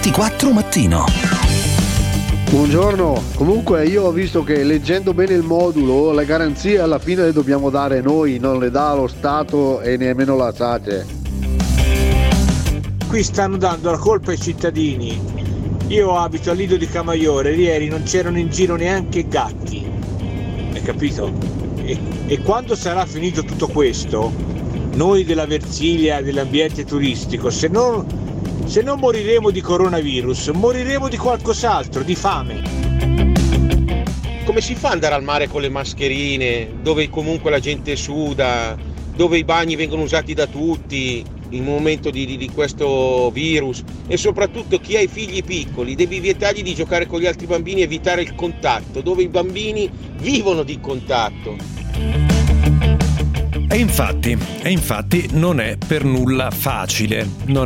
24 Mattino. Buongiorno, comunque io ho visto che leggendo bene il modulo le garanzie alla fine le dobbiamo dare noi, non le dà lo Stato e nemmeno la SACE. Qui stanno dando la colpa ai cittadini. Io abito a Lido di Camaiore, ieri non c'erano in giro neanche gatti, hai capito? E quando sarà finito tutto questo, noi della Versilia, dell'ambiente turistico, se non moriremo di coronavirus, moriremo di qualcos'altro, di fame. Come si fa ad andare al mare con le mascherine, dove comunque la gente suda, dove i bagni vengono usati da tutti in un momento di questo virus, e soprattutto chi ha i figli piccoli devi vietargli di giocare con gli altri bambini, evitare il contatto, dove i bambini vivono di contatto. E infatti non è per nulla facile,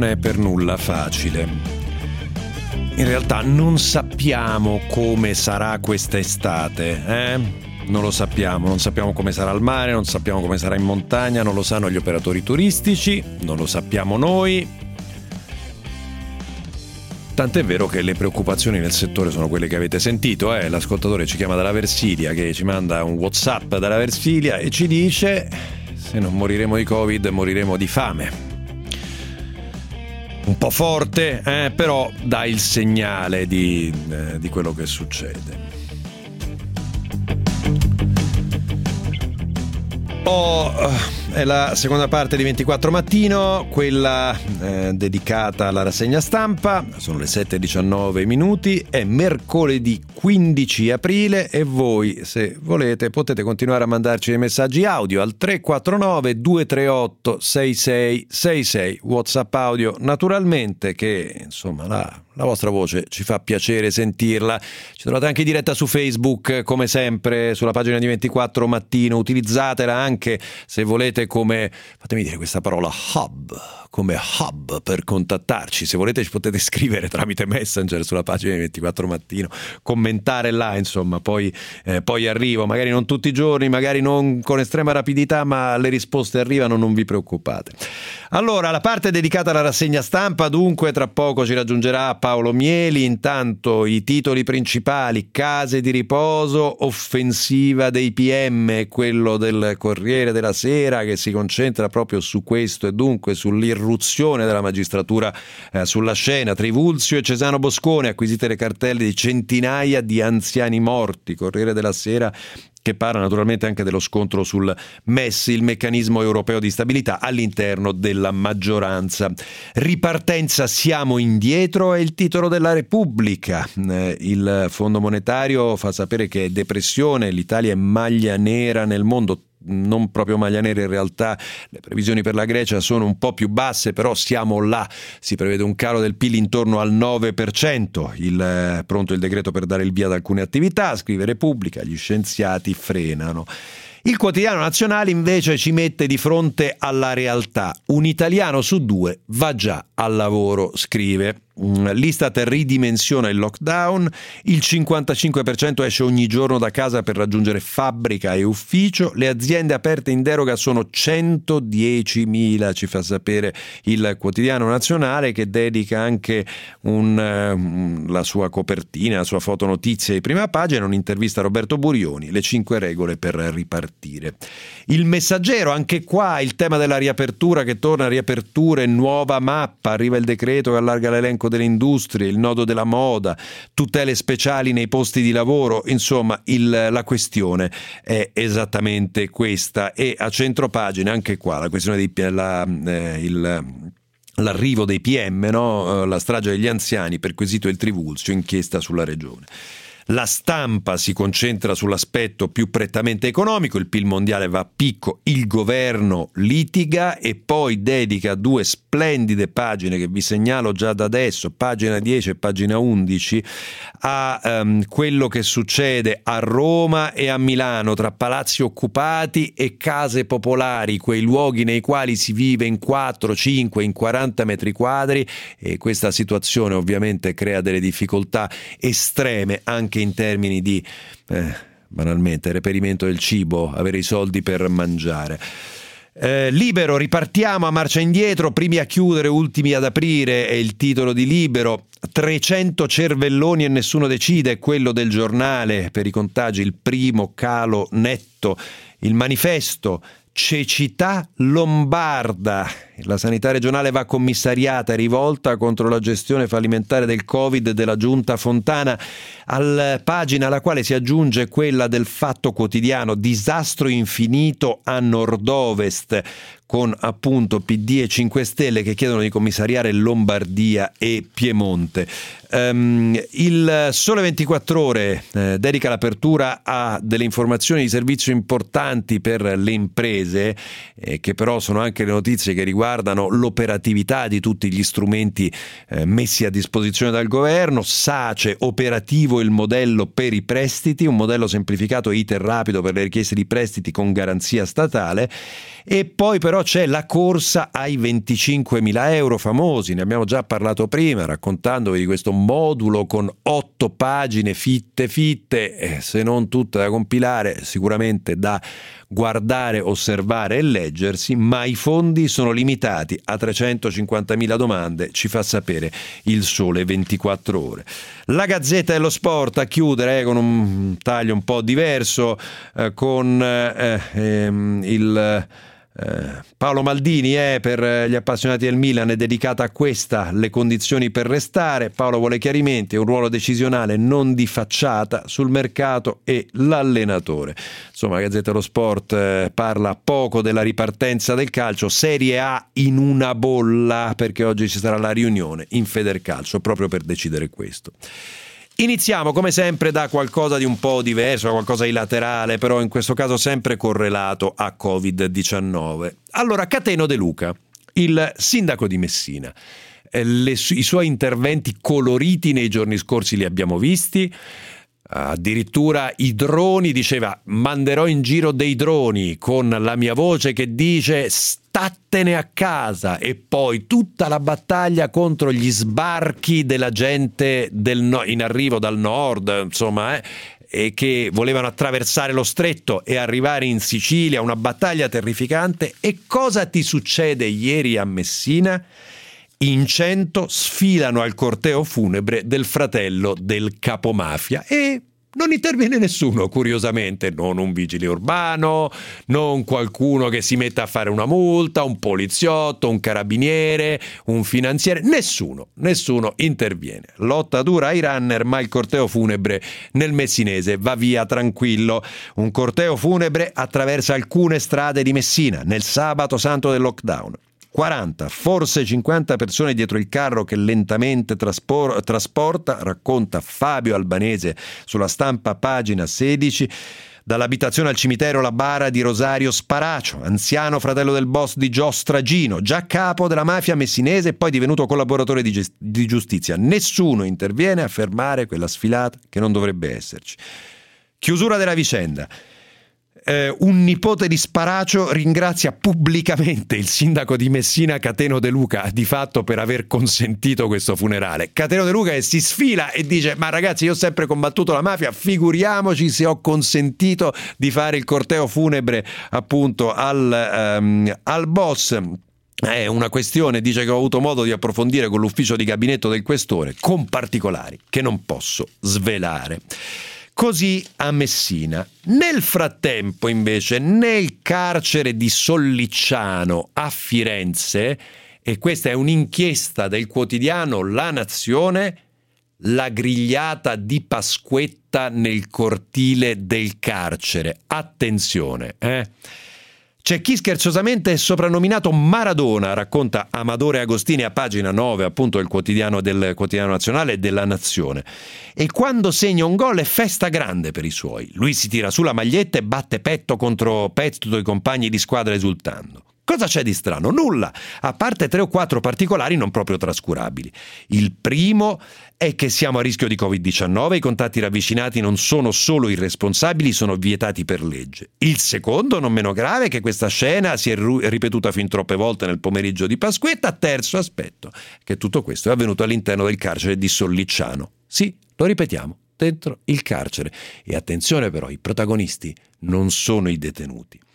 In realtà non sappiamo come sarà quest'estate, Non lo sappiamo, non sappiamo come sarà al mare, non sappiamo come sarà in montagna, non lo sanno gli operatori turistici, non lo sappiamo noi. Tant'è vero che le preoccupazioni nel settore sono quelle che avete sentito, L'ascoltatore ci chiama dalla Versilia, che ci manda un WhatsApp dalla Versilia e ci dice: se non moriremo di Covid, moriremo di fame. Un po' forte, però dà il segnale di quello che succede. È la seconda parte di 24 Mattino, quella dedicata alla rassegna stampa. Sono le 7:19 minuti, è mercoledì 15 aprile e voi, se volete, potete continuare a mandarci dei messaggi audio al 349 238 6666, WhatsApp audio naturalmente, che insomma la vostra voce ci fa piacere sentirla. Ci trovate anche in diretta su Facebook, come sempre, sulla pagina di 24 Mattino. Utilizzatela anche se volete come, fatemi dire questa parola, come hub per contattarci. Se volete ci potete scrivere tramite Messenger sulla pagina di 24 Mattino, commentare là, insomma, poi arrivo, magari non tutti i giorni, magari non con estrema rapidità, ma le risposte arrivano, non vi preoccupate. Allora, la parte dedicata alla rassegna stampa, dunque, tra poco ci raggiungerà Paolo Mieli. Intanto i titoli principali: case di riposo, offensiva dei PM, quello del Corriere della Sera, che si concentra proprio su questo e dunque sull'irruzione della magistratura sulla scena. Trivulzio e Cesano Boscone, acquisite le cartelle di centinaia di anziani morti. Corriere della Sera che parla naturalmente anche dello scontro sul MES, il meccanismo europeo di stabilità, all'interno della maggioranza. Ripartenza, siamo indietro, è il titolo della Repubblica. Il Fondo Monetario fa sapere che è depressione, l'Italia è maglia nera nel mondo. Non proprio maglia nera in realtà, le previsioni per la Grecia sono un po' più basse, però siamo là, si prevede un calo del PIL intorno al 9%, pronto il decreto per dare il via ad alcune attività, scrive Repubblica, gli scienziati frenano. Il Quotidiano Nazionale invece ci mette di fronte alla realtà: un italiano su 2 va già al lavoro, scrive. L'Istat ridimensiona il lockdown, il 55% esce ogni giorno da casa per raggiungere fabbrica e ufficio, le aziende aperte in deroga sono 110.000, ci fa sapere il Quotidiano Nazionale, che dedica anche la sua copertina, la sua fotonotizia di prima pagina, un'intervista a Roberto Burioni, le 5 regole per ripartire. Il Messaggero, anche qua il tema della riapertura che torna, riaperture, nuova mappa, arriva il decreto che allarga l'elenco delle industrie, il nodo della moda, tutele speciali nei posti di lavoro, insomma la questione è esattamente questa. E a centropagina anche qua la questione l'arrivo dei PM, la strage degli anziani, perquisito il Trivulzio, inchiesta sulla regione. La Stampa si concentra sull'aspetto più prettamente economico, il PIL mondiale va a picco, il governo litiga, e poi dedica 2 splendide pagine che vi segnalo già da adesso, pagina 10 e pagina 11, a quello che succede a Roma e a Milano, tra palazzi occupati e case popolari, quei luoghi nei quali si vive in 4, 5, in 40 metri quadri, e questa situazione ovviamente crea delle difficoltà estreme anche in termini di banalmente reperimento del cibo, avere i soldi per mangiare. Libero, ripartiamo a marcia indietro, primi a chiudere, ultimi ad aprire, è il titolo di Libero. 300 cervelloni e nessuno decide, quello del Giornale, per i contagi il primo calo netto. Il Manifesto, cecità lombarda, la sanità regionale va commissariata, rivolta contro la gestione fallimentare del Covid della giunta Fontana, pagina alla quale si aggiunge quella del Fatto Quotidiano, disastro infinito a nord-ovest, con appunto PD e 5 Stelle che chiedono di commissariare Lombardia e Piemonte. Il Sole 24 Ore dedica l'apertura a delle informazioni di servizio importanti per le imprese, che però sono anche le notizie che riguardano l'operatività di tutti gli strumenti messi a disposizione dal governo. SACE, operativo il modello per i prestiti, un modello semplificato e iter rapido per le richieste di prestiti con garanzia statale. E poi però c'è la corsa ai 25.000 euro famosi, ne abbiamo già parlato prima raccontandovi di questo modulo con 8 pagine fitte, se non tutte da compilare, sicuramente da guardare, osservare e leggersi, ma i fondi sono limitati a 350.000 domande, ci fa sapere il Sole 24 Ore. La Gazzetta dello Sport a chiudere con un taglio un po' diverso, con il Paolo Maldini per gli appassionati del Milan è dedicata a questa, le condizioni per restare. Paolo vuole chiarimenti, un ruolo decisionale non di facciata sul mercato e l'allenatore. Insomma, la Gazzetta dello Sport parla poco della ripartenza del calcio, Serie A in una bolla, perché oggi ci sarà la riunione in Federcalcio proprio per decidere questo. Iniziamo come sempre da qualcosa di un po' diverso, da qualcosa di laterale, però in questo caso sempre correlato a Covid-19. Allora, Cateno De Luca, il sindaco di Messina, i suoi interventi coloriti nei giorni scorsi li abbiamo visti. Addirittura i droni, diceva manderò in giro dei droni con la mia voce che dice stattene a casa, e poi tutta la battaglia contro gli sbarchi della gente in arrivo dal nord, insomma, e che volevano attraversare lo stretto e arrivare in Sicilia, una battaglia terrificante. E cosa ti succede ieri a Messina? In 100 sfilano al corteo funebre del fratello del capomafia e non interviene nessuno, curiosamente, non un vigile urbano, non qualcuno che si metta a fare una multa, un poliziotto, un carabiniere, un finanziere, nessuno interviene. Lotta dura ai runner, ma il corteo funebre nel messinese va via tranquillo. Un corteo funebre attraversa alcune strade di Messina nel sabato santo del lockdown. 40, forse 50 persone dietro il carro che lentamente trasporta, racconta Fabio Albanese sulla Stampa, pagina 16. Dall'abitazione al cimitero la bara di Rosario Sparacio, anziano fratello del boss di Gio Stragino, già capo della mafia messinese e poi divenuto collaboratore di giustizia. Nessuno interviene a fermare quella sfilata che non dovrebbe esserci. Chiusura della vicenda. Un nipote di Sparacio ringrazia pubblicamente il sindaco di Messina Cateno De Luca di fatto per aver consentito questo funerale. Cateno De Luca che si sfila e dice ma ragazzi, io ho sempre combattuto la mafia, figuriamoci se ho consentito di fare il corteo funebre appunto al boss. È una questione, dice, che ho avuto modo di approfondire con l'ufficio di gabinetto del questore, con particolari che non posso svelare. Così a Messina. Nel frattempo, invece, nel carcere di Sollicciano a Firenze, e questa è un'inchiesta del quotidiano La Nazione, la grigliata di Pasquetta nel cortile del carcere. Attenzione, C'è chi scherzosamente è soprannominato Maradona, racconta Amadore Agostini a pagina 9 appunto del quotidiano nazionale della Nazione. E quando segna un gol è festa grande per i suoi. Lui si tira su la maglietta e batte petto contro petto i compagni di squadra esultando. Cosa c'è di strano? Nulla, a parte 3 o 4 particolari non proprio trascurabili. Il primo è che siamo a rischio di Covid-19, i contatti ravvicinati non sono solo irresponsabili, sono vietati per legge. Il secondo, non meno grave, è che questa scena si è ripetuta fin troppe volte nel pomeriggio di Pasquetta. Terzo aspetto, che tutto questo è avvenuto all'interno del carcere di Sollicciano. Sì, lo ripetiamo, dentro il carcere. E attenzione però, i protagonisti non sono i detenuti.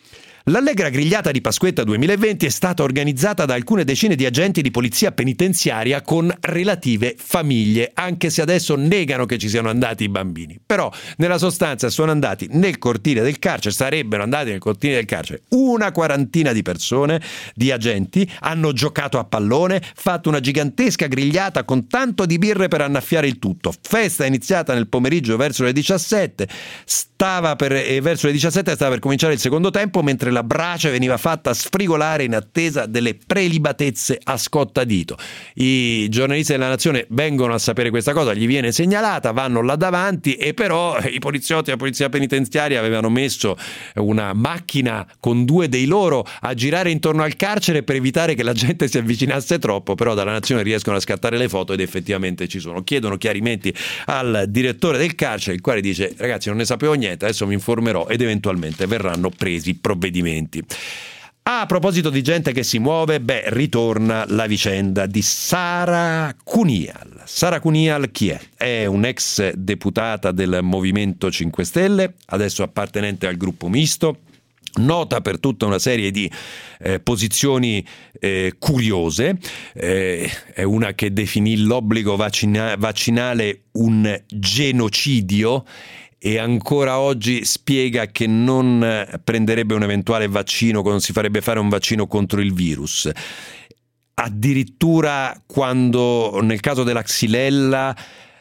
L'allegra grigliata di Pasquetta 2020 è stata organizzata da alcune decine di agenti di polizia penitenziaria con relative famiglie, anche se adesso negano che ci siano andati i bambini. Però nella sostanza sono andati nel cortile del carcere, sarebbero andati nel cortile del carcere una quarantina di persone, di agenti, hanno giocato a pallone, fatto una gigantesca grigliata con tanto di birre per annaffiare il tutto. Festa iniziata nel pomeriggio verso le 17, verso le 17 stava per cominciare il secondo tempo, mentre la brace veniva fatta sfrigolare in attesa delle prelibatezze a scottadito. I giornalisti della Nazione vengono a sapere questa cosa, gli viene segnalata, vanno là davanti e però i poliziotti della polizia penitenziaria avevano messo una macchina con due dei loro a girare intorno al carcere per evitare che la gente si avvicinasse troppo, però dalla Nazione riescono a scattare le foto ed effettivamente ci sono. Chiedono chiarimenti al direttore del carcere, il quale dice: ragazzi, non ne sapevo niente, adesso mi informerò ed eventualmente verranno presi provvedimenti. A proposito di gente che si muove, ritorna la vicenda di Sara Cunial. Sara Cunial chi è? È un'ex deputata del Movimento 5 Stelle, adesso appartenente al gruppo misto, nota per tutta una serie di posizioni curiose. È una che definì l'obbligo vaccinale un genocidio e ancora oggi spiega che non prenderebbe un eventuale vaccino, non si farebbe fare un vaccino contro il virus. Addirittura quando nel caso della Xylella,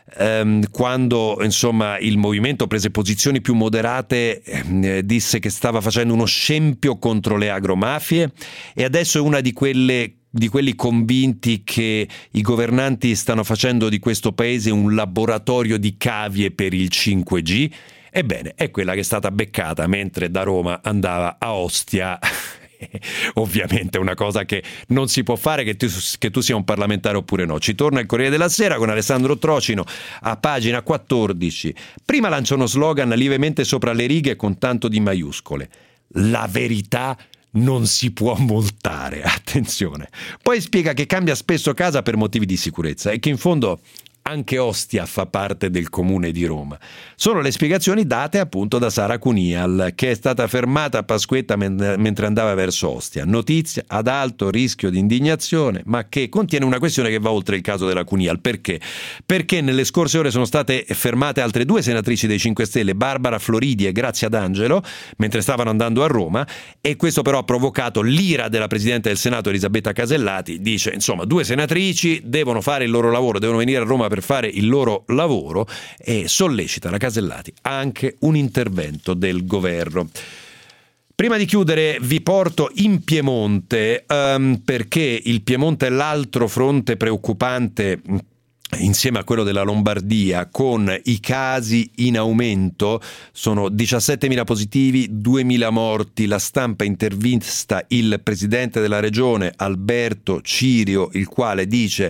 quando insomma il movimento prese posizioni più moderate, disse che stava facendo uno scempio contro le agromafie, e adesso è una di quelli convinti che i governanti stanno facendo di questo paese un laboratorio di cavie per il 5G. Ebbene, è quella che è stata beccata mentre da Roma andava a Ostia. Ovviamente una cosa che non si può fare, che tu sia un parlamentare oppure no. Ci torna il Corriere della Sera con Alessandro Trocino a pagina 14. Prima lancia uno slogan lievemente sopra le righe con tanto di maiuscole: la verità non si può multare, attenzione. Poi spiega che cambia spesso casa per motivi di sicurezza e che in fondo anche Ostia fa parte del comune di Roma. Sono le spiegazioni date appunto da Sara Cunial, che è stata fermata a Pasquetta mentre andava verso Ostia. Notizia ad alto rischio di indignazione, ma che contiene una questione che va oltre il caso della Cunial. Perché? Perché nelle scorse ore sono state fermate altre due senatrici dei 5 Stelle, Barbara Floridi e Grazia D'Angelo, mentre stavano andando a Roma, e questo però ha provocato l'ira della Presidente del Senato Elisabetta Casellati. Dice, insomma, due senatrici devono fare il loro lavoro, devono venire a Roma per fare il loro lavoro, e sollecita la Casellati anche un intervento del governo. Prima di chiudere vi porto in Piemonte, perché il Piemonte è l'altro fronte preoccupante insieme a quello della Lombardia, con i casi in aumento. Sono 17.000 positivi, 2.000 morti. La Stampa intervista il presidente della regione Alberto Cirio, il quale dice: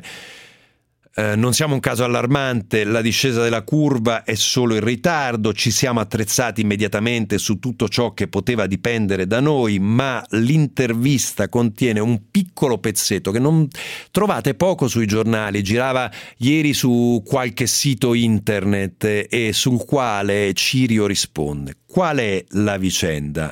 non siamo un caso allarmante, la discesa della curva è solo in ritardo, ci siamo attrezzati immediatamente su tutto ciò che poteva dipendere da noi, ma l'intervista contiene un piccolo pezzetto che non trovate poco sui giornali, girava ieri su qualche sito internet e sul quale Cirio risponde. Qual è la vicenda?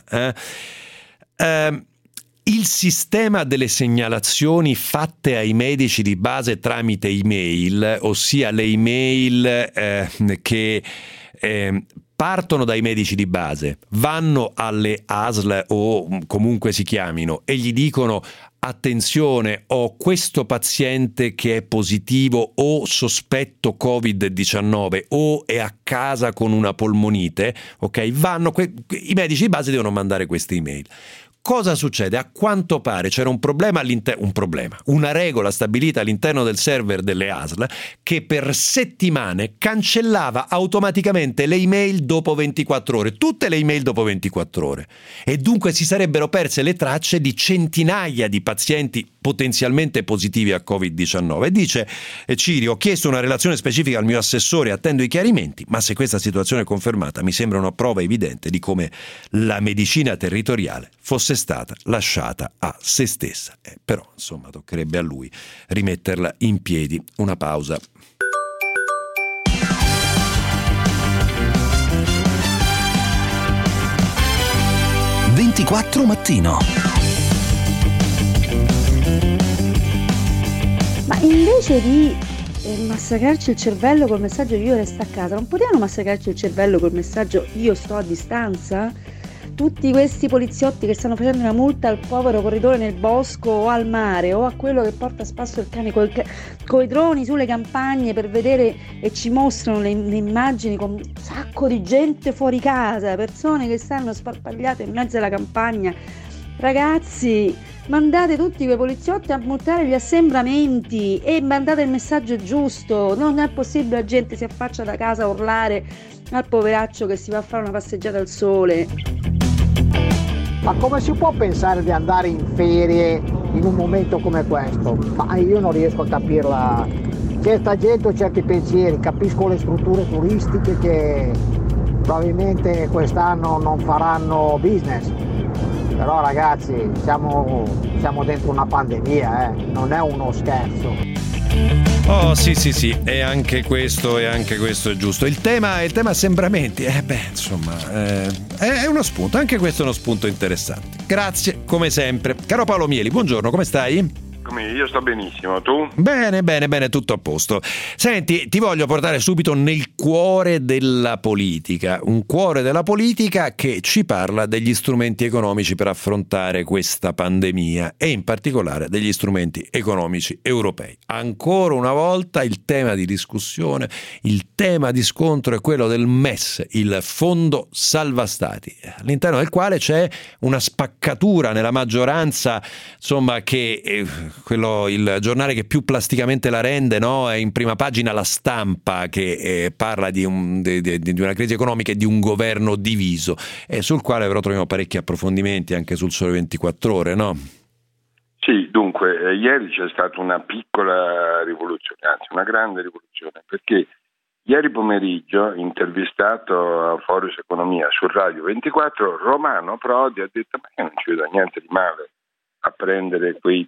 Il sistema delle segnalazioni fatte ai medici di base tramite email, ossia le email che partono dai medici di base, vanno alle ASL o comunque si chiamino e gli dicono: attenzione, ho questo paziente che è positivo o sospetto Covid-19 o è a casa con una polmonite, ok? I medici di base devono mandare queste email. Cosa succede? A quanto pare c'era una regola stabilita all'interno del server delle ASL che per settimane cancellava automaticamente le email dopo 24 ore, tutte le email dopo 24 ore. E dunque si sarebbero perse le tracce di centinaia di pazienti potenzialmente positivi a Covid-19. Dice Cirio: ho chiesto una relazione specifica al mio assessore, attendo i chiarimenti, ma se questa situazione è confermata mi sembra una prova evidente di come la medicina territoriale fosse stata lasciata a se stessa. Però insomma toccherebbe a lui rimetterla in piedi. Una pausa. 24 Mattino. Ma invece di massacrarci il cervello col messaggio io resto a casa, non potevano massacrarci il cervello col messaggio io sto a distanza? Tutti questi poliziotti che stanno facendo una multa al povero corridore nel bosco o al mare o a quello che porta a spasso il cane coi droni sulle campagne per vedere, e ci mostrano le immagini con un sacco di gente fuori casa, persone che stanno sparpagliate in mezzo alla campagna. Ragazzi, mandate tutti quei poliziotti a multare gli assembramenti e mandate il messaggio giusto. Non è possibile la gente si affaccia da casa a urlare al poveraccio che si va a fare una passeggiata al sole. Ma come si può pensare di andare in ferie in un momento come questo? Ma io non riesco a capirla. Certa gente o certi pensieri, capisco le strutture turistiche che probabilmente quest'anno non faranno business. Però ragazzi, siamo dentro una pandemia, non è uno scherzo. Oh sì, e anche questo è giusto. Il tema assembramenti, è uno spunto, anche questo è uno spunto interessante. Grazie, come sempre. Caro Paolo Mieli, buongiorno, come stai? Io sto benissimo, tu? Bene, tutto a posto. Senti, ti voglio portare subito nel cuore della politica, un cuore della politica che ci parla degli strumenti economici per affrontare questa pandemia e in particolare degli strumenti economici europei. Ancora una volta il tema di discussione, il tema di scontro è quello del MES, il Fondo Salva Stati, all'interno del quale c'è una spaccatura nella maggioranza, insomma, che il giornale che più plasticamente la rende, no? È in prima pagina La Stampa, che parla di una crisi economica e di un governo diviso, sul quale però troviamo parecchi approfondimenti anche sul Sole 24 Ore, no? Sì, dunque, ieri c'è stata una piccola rivoluzione, anzi una grande rivoluzione, perché ieri pomeriggio, intervistato a Forus Economia su Radio 24, Romano Prodi ha detto: ma io non ci vedo niente di male a prendere quei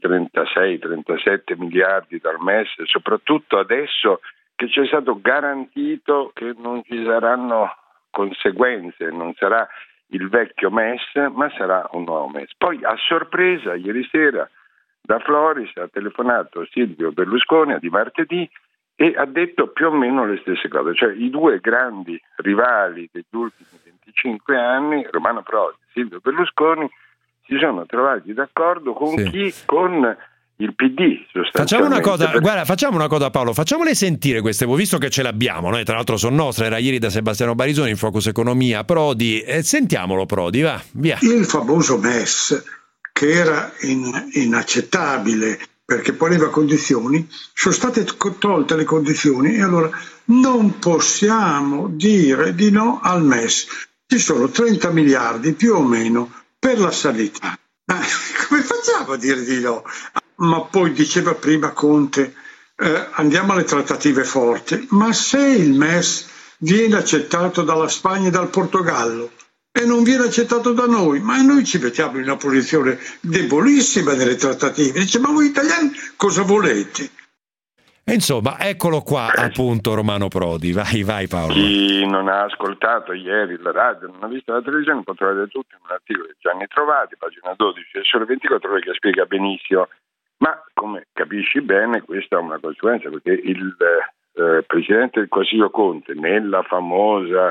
36-37 miliardi dal MES, soprattutto adesso che ci è stato garantito che non ci saranno conseguenze, non sarà il vecchio MES, ma sarà un nuovo MES. Poi a sorpresa, ieri sera, da Floris ha telefonato Silvio Berlusconi di martedì e ha detto più o meno le stesse cose, cioè i due grandi rivali degli ultimi 25 anni, Romano Prodi e Silvio Berlusconi, si sono trovati d'accordo con chi? Con il PD, Facciamo una cosa Paolo, facciamole sentire queste, visto che ce l'abbiamo, noi tra l'altro sono nostre, era ieri da Sebastiano Barisoni in Focus Economia. Prodi, sentiamolo Prodi, via. Il famoso MES, che era inaccettabile perché poneva condizioni, sono state tolte le condizioni e allora non possiamo dire di no al MES. Ci sono 30 miliardi più o meno per la sanità. Come facciamo a dire di no? Ma poi diceva prima Conte, andiamo alle trattative forti, ma se il MES viene accettato dalla Spagna e dal Portogallo e non viene accettato da noi, ma noi ci mettiamo in una posizione debolissima nelle trattative. Dice: ma voi italiani cosa volete? Insomma, eccolo qua appunto Romano Prodi, vai Paolo. Chi non ha ascoltato ieri la radio, non ha visto la televisione, può trovare tutto in un articolo di Gianni Trovati, pagina 12 del Sole 24 Ore, che spiega benissimo. Ma come capisci bene, questa è una conseguenza, perché il Presidente del Consiglio Conte, nella famosa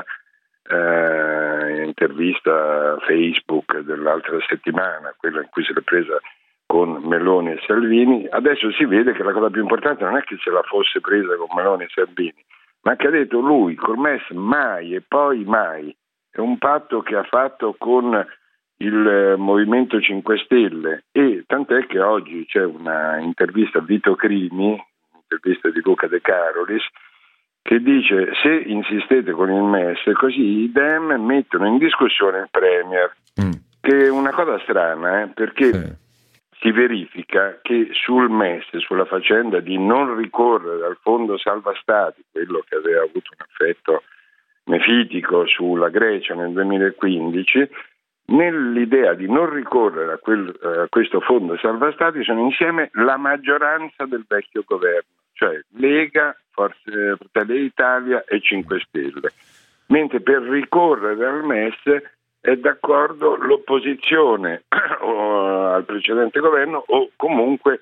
intervista Facebook dell'altra settimana, quella in cui si è presa con Meloni e Salvini, adesso si vede che la cosa più importante non è che se la fosse presa con Meloni e Salvini, ma che ha detto lui, col MES mai e poi mai. È un patto che ha fatto con il Movimento 5 Stelle, e tant'è che oggi c'è una intervista a Vito Crimi, un'intervista di Luca De Carolis, che dice: se insistete con il MES, così i Dem mettono in discussione il Premier, che è una cosa strana, perché si verifica che sul MES, sulla faccenda di non ricorrere al Fondo Salva Stati, quello che aveva avuto un effetto mefitico sulla Grecia nel 2015, nell'idea di non ricorrere a questo Fondo Salva Stati sono insieme la maggioranza del vecchio governo, cioè Lega, Fratelli d'Italia e 5 Stelle, mentre per ricorrere al MES è d'accordo l'opposizione al precedente governo o comunque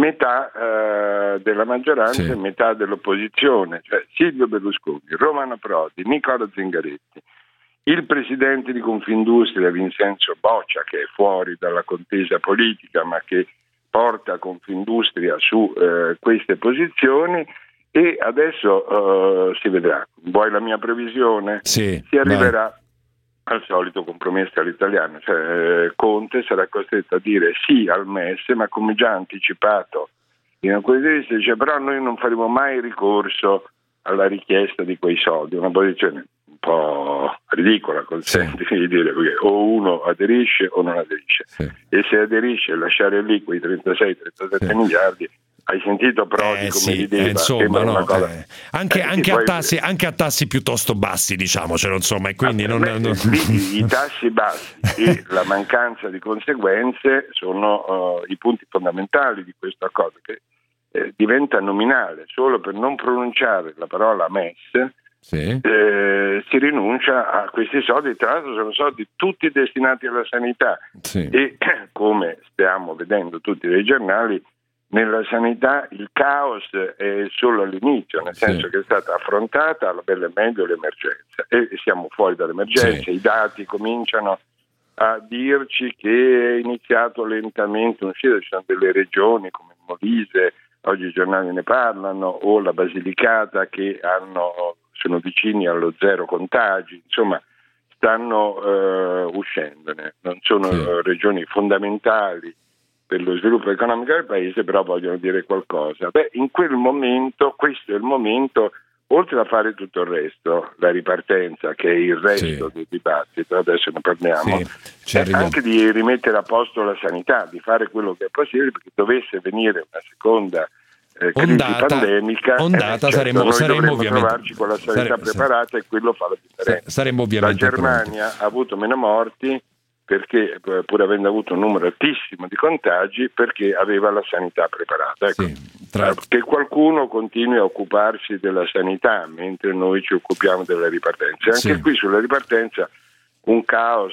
metà della maggioranza e metà dell'opposizione, cioè Silvio Berlusconi, Romano Prodi, Nicola Zingaretti, il presidente di Confindustria Vincenzo Boccia, che è fuori dalla contesa politica ma che porta Confindustria su queste posizioni, e adesso si vedrà. Vuoi la mia previsione? Si arriverà al solito compromesso all'italiano, cioè Conte sarà costretto a dire sì al MES, ma come già anticipato in alcuni giorni dice però noi non faremo mai ricorso alla richiesta di quei soldi, una posizione un po' ridicola, consentimi di dire, perché o uno aderisce o non aderisce, e se aderisce lasciare lì quei 36-37 miliardi. Hai sentito Prodi come rideva? Insomma, no, anche a tassi piuttosto bassi, diciamocelo, insomma, e quindi i tassi bassi e la mancanza di conseguenze sono i punti fondamentali di questo accordo, che diventa nominale solo per non pronunciare la parola MES. Si rinuncia a questi soldi, tra l'altro sono soldi tutti destinati alla sanità e come stiamo vedendo tutti dai giornali, nella sanità il caos è solo all'inizio, nel senso che è stata affrontata alla bella e meglio l'emergenza e siamo fuori dall'emergenza. I dati cominciano a dirci che è iniziato lentamente un uscire, ci sono delle regioni come il Molise, oggi i giornali ne parlano, o la Basilicata che sono vicini allo zero contagi, insomma stanno uscendone, non sono regioni fondamentali per lo sviluppo economico del paese, però vogliono dire qualcosa. In quel momento, questo è il momento, oltre a fare tutto il resto, la ripartenza che è il resto del dibattito, adesso ne parliamo, anche di rimettere a posto la sanità, di fare quello che è possibile, perché dovesse venire una seconda crisi pandemica, saremo dovremmo ovviamente trovarci con la sanità preparata e quello fa la differenza. La Germania ha avuto meno morti perché, pur avendo avuto un numero altissimo di contagi, perché aveva la sanità preparata. Che qualcuno continui a occuparsi della sanità mentre noi ci occupiamo della ripartenza. Anche qui sulla ripartenza un caos.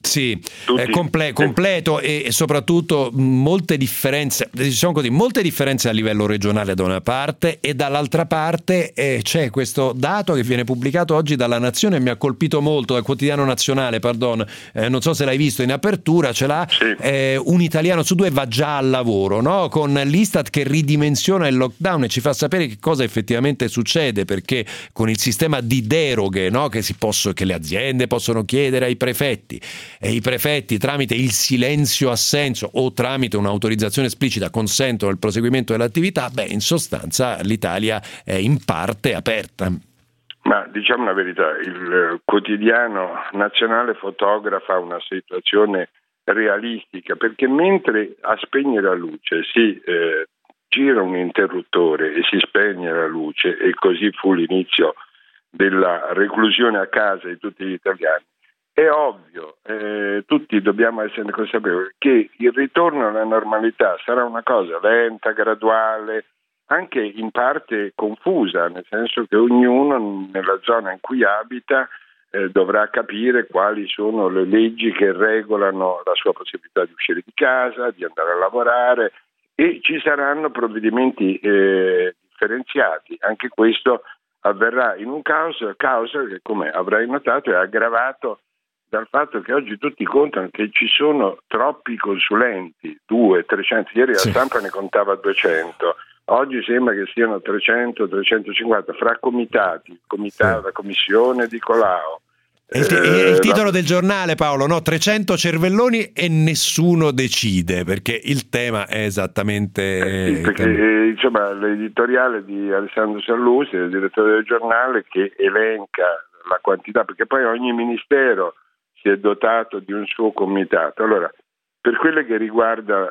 Completo e soprattutto molte differenze, diciamo così, molte differenze a livello regionale da una parte, e dall'altra parte c'è questo dato che viene pubblicato oggi dalla Nazione e mi ha colpito molto, dal quotidiano nazionale, non so se l'hai visto in apertura, ce l'ha, un italiano su due va già al lavoro, no? Con l'Istat che ridimensiona il lockdown e ci fa sapere che cosa effettivamente succede, perché con il sistema di deroghe, no? che le aziende possono chiedere ai prefetti, e i prefetti tramite il silenzio assenso o tramite un'autorizzazione esplicita consentono il proseguimento dell'attività, in sostanza l'Italia è in parte aperta. Ma diciamo la verità, il quotidiano nazionale fotografa una situazione realistica, perché mentre a spegnere la luce si gira un interruttore e si spegne la luce, e così fu l'inizio della reclusione a casa di tutti gli italiani, è ovvio, tutti dobbiamo essere consapevoli che il ritorno alla normalità sarà una cosa lenta, graduale, anche in parte confusa, nel senso che ognuno nella zona in cui abita dovrà capire quali sono le leggi che regolano la sua possibilità di uscire di casa, di andare a lavorare, e ci saranno provvedimenti differenziati. Anche questo avverrà in un caos che, come avrai notato, è aggravato dal fatto che oggi tutti contano che ci sono troppi consulenti, 200-300, ieri la stampa ne contava 200, oggi sembra che siano 300-350 fra comitati, la commissione di Colau. Il titolo del giornale, Paolo, 300 cervelloni e nessuno decide, perché il tema è esattamente... insomma, l'editoriale di Alessandro Sallusti, il direttore del giornale, che elenca la quantità, perché poi ogni ministero si è dotato di un suo comitato. Allora, per quello che riguarda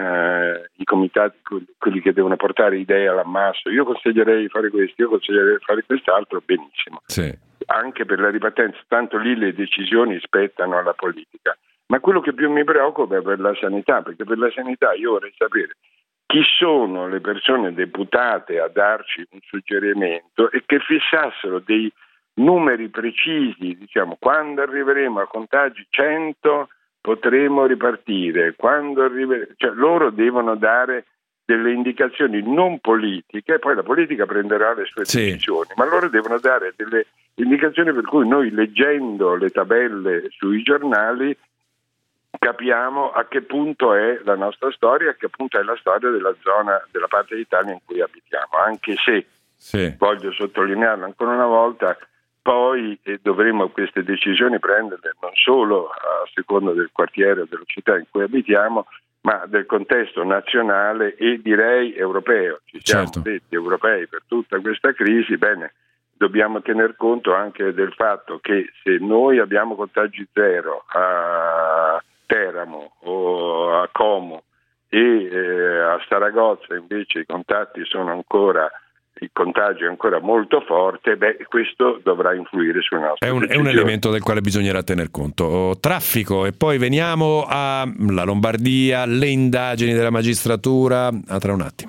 i comitati, quelli che devono portare idee all'ammasso, io consiglierei di fare questo, io consiglierei di fare quest'altro, benissimo. Anche per la ripartenza, tanto lì le decisioni spettano alla politica. Ma quello che più mi preoccupa è per la sanità, perché per la sanità io vorrei sapere chi sono le persone deputate a darci un suggerimento e che fissassero dei numeri precisi, diciamo, quando arriveremo a contagi 100 potremo ripartire, cioè loro devono dare delle indicazioni non politiche, poi la politica prenderà le sue decisioni, ma loro devono dare delle indicazioni per cui noi, leggendo le tabelle sui giornali, capiamo a che punto è la nostra storia, a che punto è la storia della zona, della parte d'Italia in cui abitiamo, anche se, voglio sottolinearlo ancora una volta, poi dovremo queste decisioni prenderle non solo a seconda del quartiere o della città in cui abitiamo, ma del contesto nazionale e direi europeo. Ci siamo detti europei per tutta questa crisi, bene, dobbiamo tener conto anche del fatto che se noi abbiamo contagi zero a Teramo o a Como e a Saragozza invece il contagio è ancora molto forte, questo dovrà influire sul nostro. È un elemento del quale bisognerà tener conto. Traffico, e poi veniamo alla Lombardia, le indagini della magistratura, tra un attimo.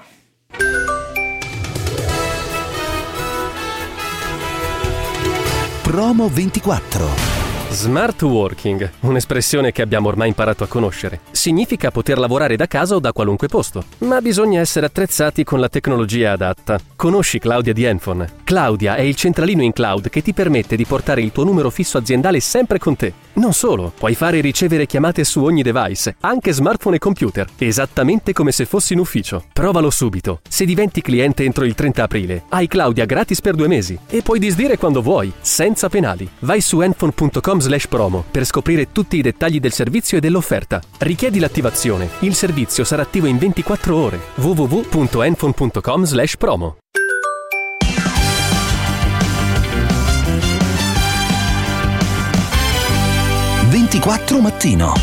Promo 24. Smart working, un'espressione che abbiamo ormai imparato a conoscere. Significa poter lavorare da casa o da qualunque posto, ma bisogna essere attrezzati con la tecnologia adatta. Conosci Claudia di Enfone? Claudia è il centralino in cloud che ti permette di portare il tuo numero fisso aziendale sempre con te. Non solo, puoi fare e ricevere chiamate su ogni device, anche smartphone e computer, esattamente come se fossi in ufficio. Provalo subito. Se diventi cliente entro il 30 aprile, hai Claudia gratis per 2 mesi e puoi disdire quando vuoi, senza penali. Vai su enfone.com/promo per scoprire tutti i dettagli del servizio e dell'offerta. Richiedi l'attivazione. Il servizio sarà attivo in 24 ore. www.enfone.com/promo. Mattino.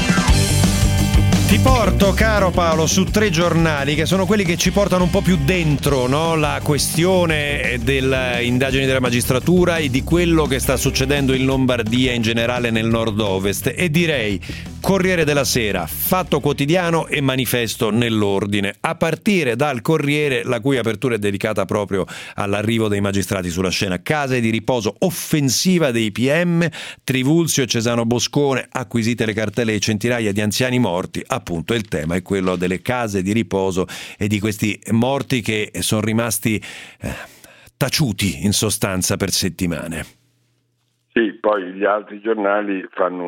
Ti porto, caro Paolo, su 3 giornali che sono quelli che ci portano un po' più dentro, no? La questione delle indagini della magistratura e di quello che sta succedendo in Lombardia, in generale nel nord-ovest, e direi Corriere della Sera, Fatto Quotidiano e Manifesto nell'ordine, a partire dal Corriere, la cui apertura è dedicata proprio all'arrivo dei magistrati sulla scena. Case di riposo, offensiva dei PM, Trivulzio e Cesano Boscone, acquisite le cartelle di centinaia di anziani morti. Appunto il tema è quello delle case di riposo e di questi morti che sono rimasti taciuti in sostanza per settimane. Sì, poi gli altri giornali fanno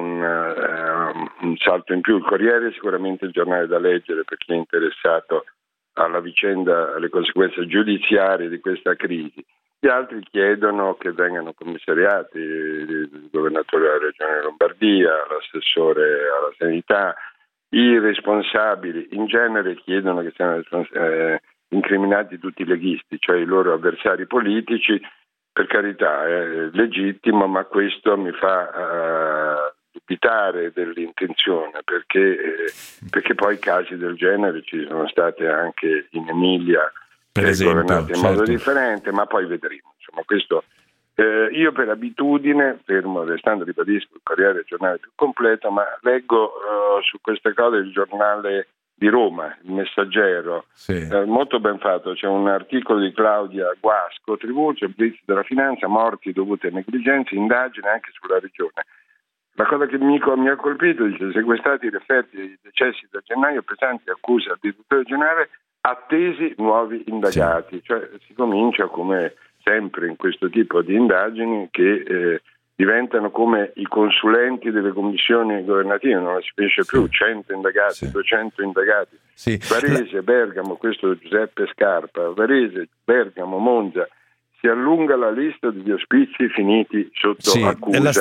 un salto in più. Il Corriere è sicuramente il giornale da leggere per chi è interessato alla vicenda, alle conseguenze giudiziarie di questa crisi. Gli altri chiedono che vengano commissariati il governatore della regione Lombardia, l'assessore alla sanità, i responsabili. In genere chiedono che siano incriminati tutti i leghisti, cioè i loro avversari politici. Per carità, è legittimo, ma questo mi fa dubitare dell'intenzione, perché poi casi del genere ci sono stati anche in Emilia, per esempio, governati in modo differente, ma poi vedremo. Insomma, questo io per abitudine, fermo restando, ribadisco, il Corriere è il giornale più completo, ma leggo su queste cose il giornale di Roma, il Messaggero, molto ben fatto. C'è un articolo di Claudia Guasco, Trivulzio, blitz della finanza, morti dovute a negligenze, indagine anche sulla regione. La cosa che mi ha colpito, dice: sequestrati i referti dei decessi da gennaio, pesanti accuse al direttore generale, attesi nuovi indagati. Cioè si comincia, come sempre in questo tipo di indagini, che diventano come i consulenti delle commissioni governative, non la si finisce più, 100 indagati, 200 indagati. Varese, Bergamo, questo Giuseppe Scarpa, Varese, Bergamo, Monza, si allunga la lista degli ospizi finiti sotto accusa. La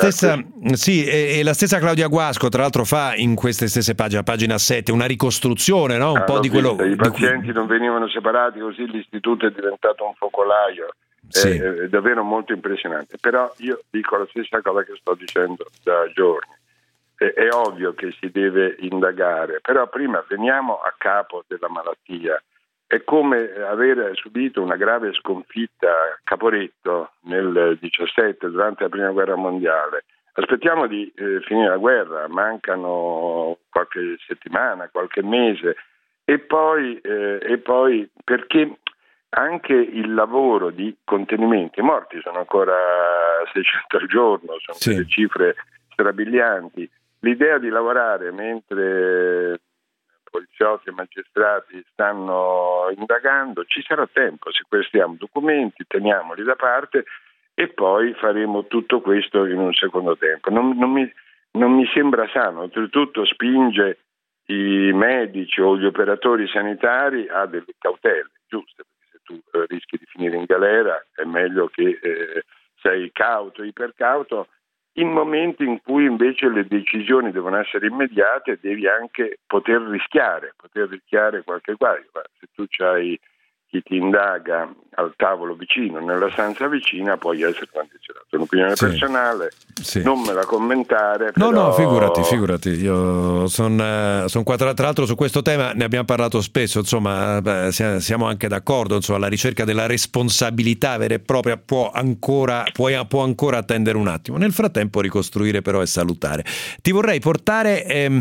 stessa Claudia Guasco, tra l'altro, fa in queste stesse pagina 7, una ricostruzione, no? Un po' di quello. I pazienti non venivano separati, così l'istituto è diventato un focolaio. È davvero molto impressionante. Però io dico la stessa cosa che sto dicendo da giorni. È ovvio che si deve indagare, però prima veniamo a capo della malattia. È come aver subito una grave sconfitta a Caporetto nel 17, durante la prima guerra mondiale. Aspettiamo di finire la guerra, mancano qualche settimana, qualche mese, e poi perché anche il lavoro di contenimento. I morti sono ancora 600 al giorno, sono delle cifre strabilianti. L'idea di lavorare mentre poliziotti e magistrati stanno indagando, ci sarà tempo, sequestriamo documenti, teniamoli da parte e poi faremo tutto questo in un secondo tempo. Non mi sembra sano, oltretutto spinge i medici o gli operatori sanitari a delle cautele giuste, perché se tu rischi di finire in galera è meglio che sei cauto, ipercauto. In momenti in cui invece le decisioni devono essere immediate, devi anche poter rischiare qualche guaio. Se tu c'hai chi ti indaga al tavolo vicino, nella stanza vicina, puoi essere condizionato. È un'opinione personale, non me la commentare. Però... No, figurati. Io sono qua tra l'altro su questo tema, ne abbiamo parlato spesso, insomma, siamo anche d'accordo, insomma, la ricerca della responsabilità vera e propria può ancora attendere un attimo. Nel frattempo ricostruire però è salutare. Ti vorrei portare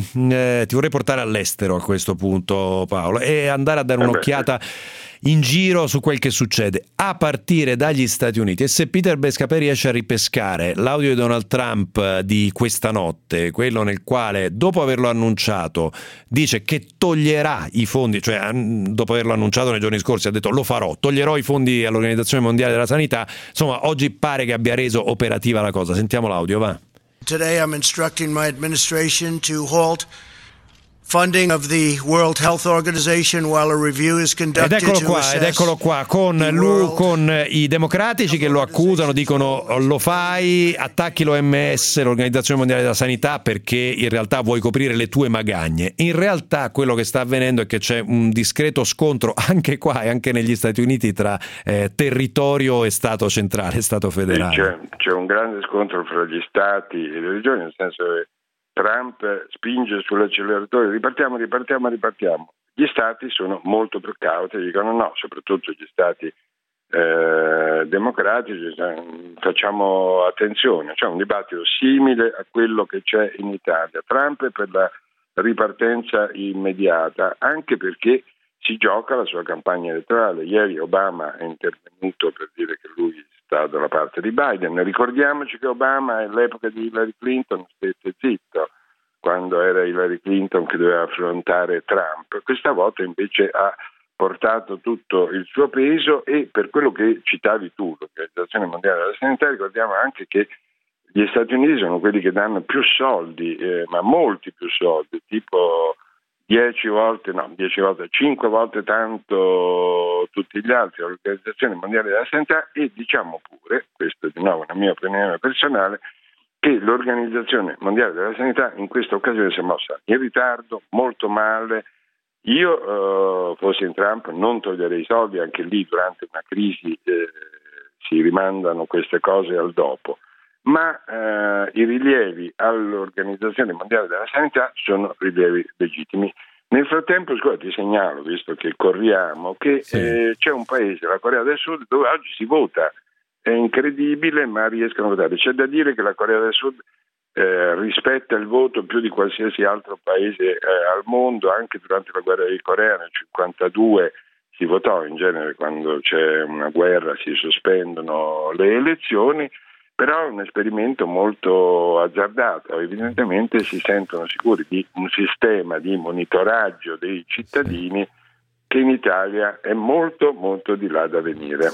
all'estero a questo punto, Paolo, e andare a dare un'occhiata in giro su quel che succede a partire dagli Stati Uniti. E se Peter Bescapè riesce a ripescare l'audio di Donald Trump di questa notte, quello nel quale dopo averlo annunciato dice che toglierà i fondi, cioè dopo averlo annunciato nei giorni scorsi ha detto toglierò i fondi all'Organizzazione Mondiale della Sanità, insomma oggi pare che abbia reso operativa la cosa. Sentiamo l'audio, va. Today I'm instructing my administration to halt funding of the World Health Organization while a review is conducted. Ed eccolo qua con i democratici che lo accusano, dicono lo fai, attacchi l'OMS, l'Organizzazione Mondiale della Sanità, perché in realtà vuoi coprire le tue magagne. In realtà quello che sta avvenendo è che c'è un discreto scontro anche qua e anche negli Stati Uniti tra territorio e Stato centrale, Stato federale. C'è un grande scontro fra gli Stati e le regioni, nel senso che Trump spinge sull'acceleratore, ripartiamo. Gli stati sono molto più cauti, dicono no, soprattutto gli stati democratici, facciamo attenzione. C'è un dibattito simile a quello che c'è in Italia. Trump è per la ripartenza immediata, anche perché si gioca la sua campagna elettorale. Ieri Obama è intervenuto per dire che lui sta dalla parte di Biden. Ricordiamoci che Obama all'epoca di Hillary Clinton stette zitto quando era Hillary Clinton che doveva affrontare Trump. Questa volta invece ha portato tutto il suo peso e per quello che citavi tu, l'Organizzazione Mondiale della Sanità, ricordiamo anche che gli Stati Uniti sono quelli che danno più soldi, ma molti più soldi, tipo 5 volte tanto tutti gli altri all'Organizzazione Mondiale della Sanità. E diciamo pure, questo di nuovo è una mia opinione personale, che l'Organizzazione Mondiale della Sanità in questa occasione si è mossa in ritardo, molto male. Io fossi in Trump non toglierei i soldi, anche lì durante una crisi si rimandano queste cose al dopo. Ma i rilievi all'Organizzazione Mondiale della Sanità sono rilievi legittimi. Nel frattempo, scusa, ti segnalo, visto che corriamo, che c'è un paese, la Corea del Sud, dove oggi si vota. È incredibile, ma riescono a votare. C'è da dire che la Corea del Sud rispetta il voto più di qualsiasi altro paese al mondo. Anche durante la guerra di Corea nel 1952 si votò, in genere quando c'è una guerra si sospendono le elezioni. Però è un esperimento molto azzardato, evidentemente si sentono sicuri di un sistema di monitoraggio dei cittadini che in Italia è molto molto di là da venire.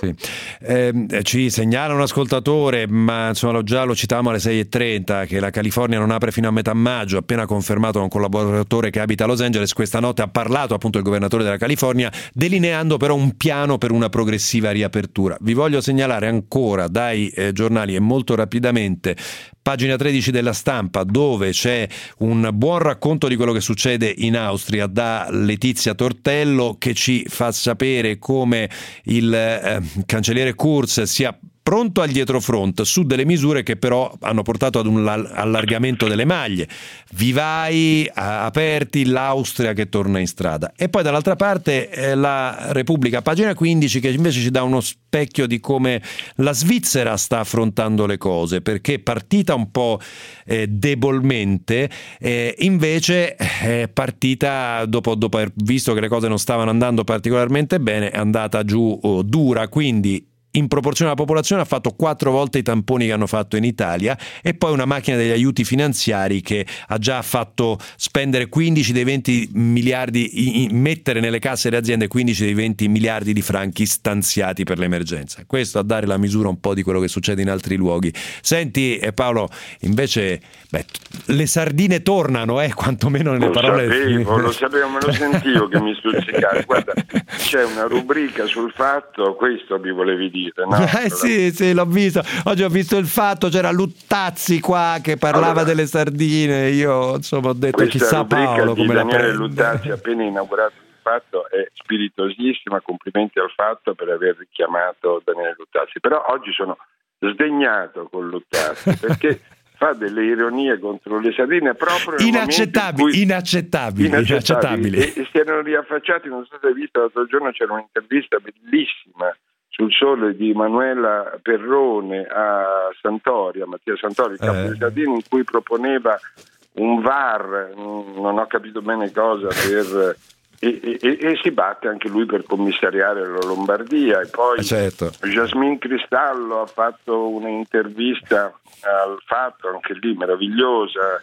Ci segnala un ascoltatore, ma insomma già lo citavamo alle 6:30, che la California non apre fino a metà maggio, appena confermato da un collaboratore che abita a Los Angeles. Questa notte ha parlato appunto il governatore della California, delineando però un piano per una progressiva riapertura. Vi voglio segnalare ancora dai giornali e molto rapidamente pagina 13 della Stampa, dove c'è un buon racconto di quello che succede in Austria da Letizia Tortello, che ci fa sapere come il cancelliere Kurz sia pronto al dietrofront su delle misure che però hanno portato ad un allargamento delle maglie, vivai aperti, l'Austria che torna in strada, e poi dall'altra parte la Repubblica, pagina 15, che invece ci dà uno specchio di come la Svizzera sta affrontando le cose, perché partita un po' debolmente, invece è partita dopo aver visto che le cose non stavano andando particolarmente bene, è andata giù dura, quindi in proporzione alla popolazione ha fatto 4 volte i tamponi che hanno fatto in Italia, e poi una macchina degli aiuti finanziari che ha già fatto spendere 15 dei 20 miliardi, mettere nelle casse delle aziende 15 dei 20 miliardi di franchi stanziati per l'emergenza. Questo a dare la misura un po' di quello che succede in altri luoghi. Senti Paolo, invece le sardine tornano, quantomeno nelle parole. Lo sapevo, me lo sentivo che mi stuzzicavi. Guarda, c'è una rubrica sul Fatto, questo vi volevi dire. No? Sì, l'ho visto. Oggi ho visto il Fatto, c'era Luttazzi qua che parlava delle sardine. Io insomma ho detto chissà Paolo come la Daniele Luttazzi, appena inaugurato il Fatto, è spiritosissima. Complimenti al Fatto per aver richiamato Daniele Luttazzi. Però oggi sono sdegnato con Luttazzi perché fa delle ironie contro le sardine proprio inaccettabili. E si erano riaffacciati. Non so se hai visto, l'altro giorno c'era un'intervista bellissima sul Sole di Manuela Perrone a Mattia Santori, il capo dei sardini, in cui proponeva un VAR, non ho capito bene cosa, e si batte anche lui per commissariare la Lombardia. E poi Jasmine Cristallo ha fatto un'intervista al Fatto, anche lì meravigliosa,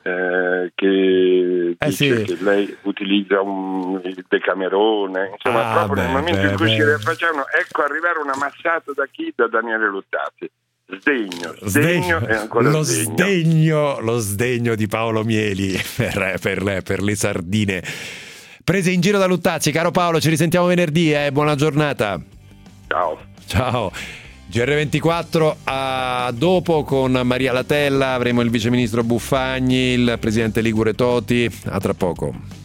che dice che lei utilizza il Decamerone, insomma, proprio nel momento in cui si rifacciano, ecco arrivare una massata da chi? Da Daniele Luttazzi. Sdegno e ancora lo sdegno di Paolo Mieli per le sardine prese in giro da Luttazzi. Caro Paolo, ci risentiamo venerdì, buona giornata. Ciao. GR24 a dopo con Maria Latella, avremo il viceministro Buffagni, il presidente Ligure Toti. A tra poco.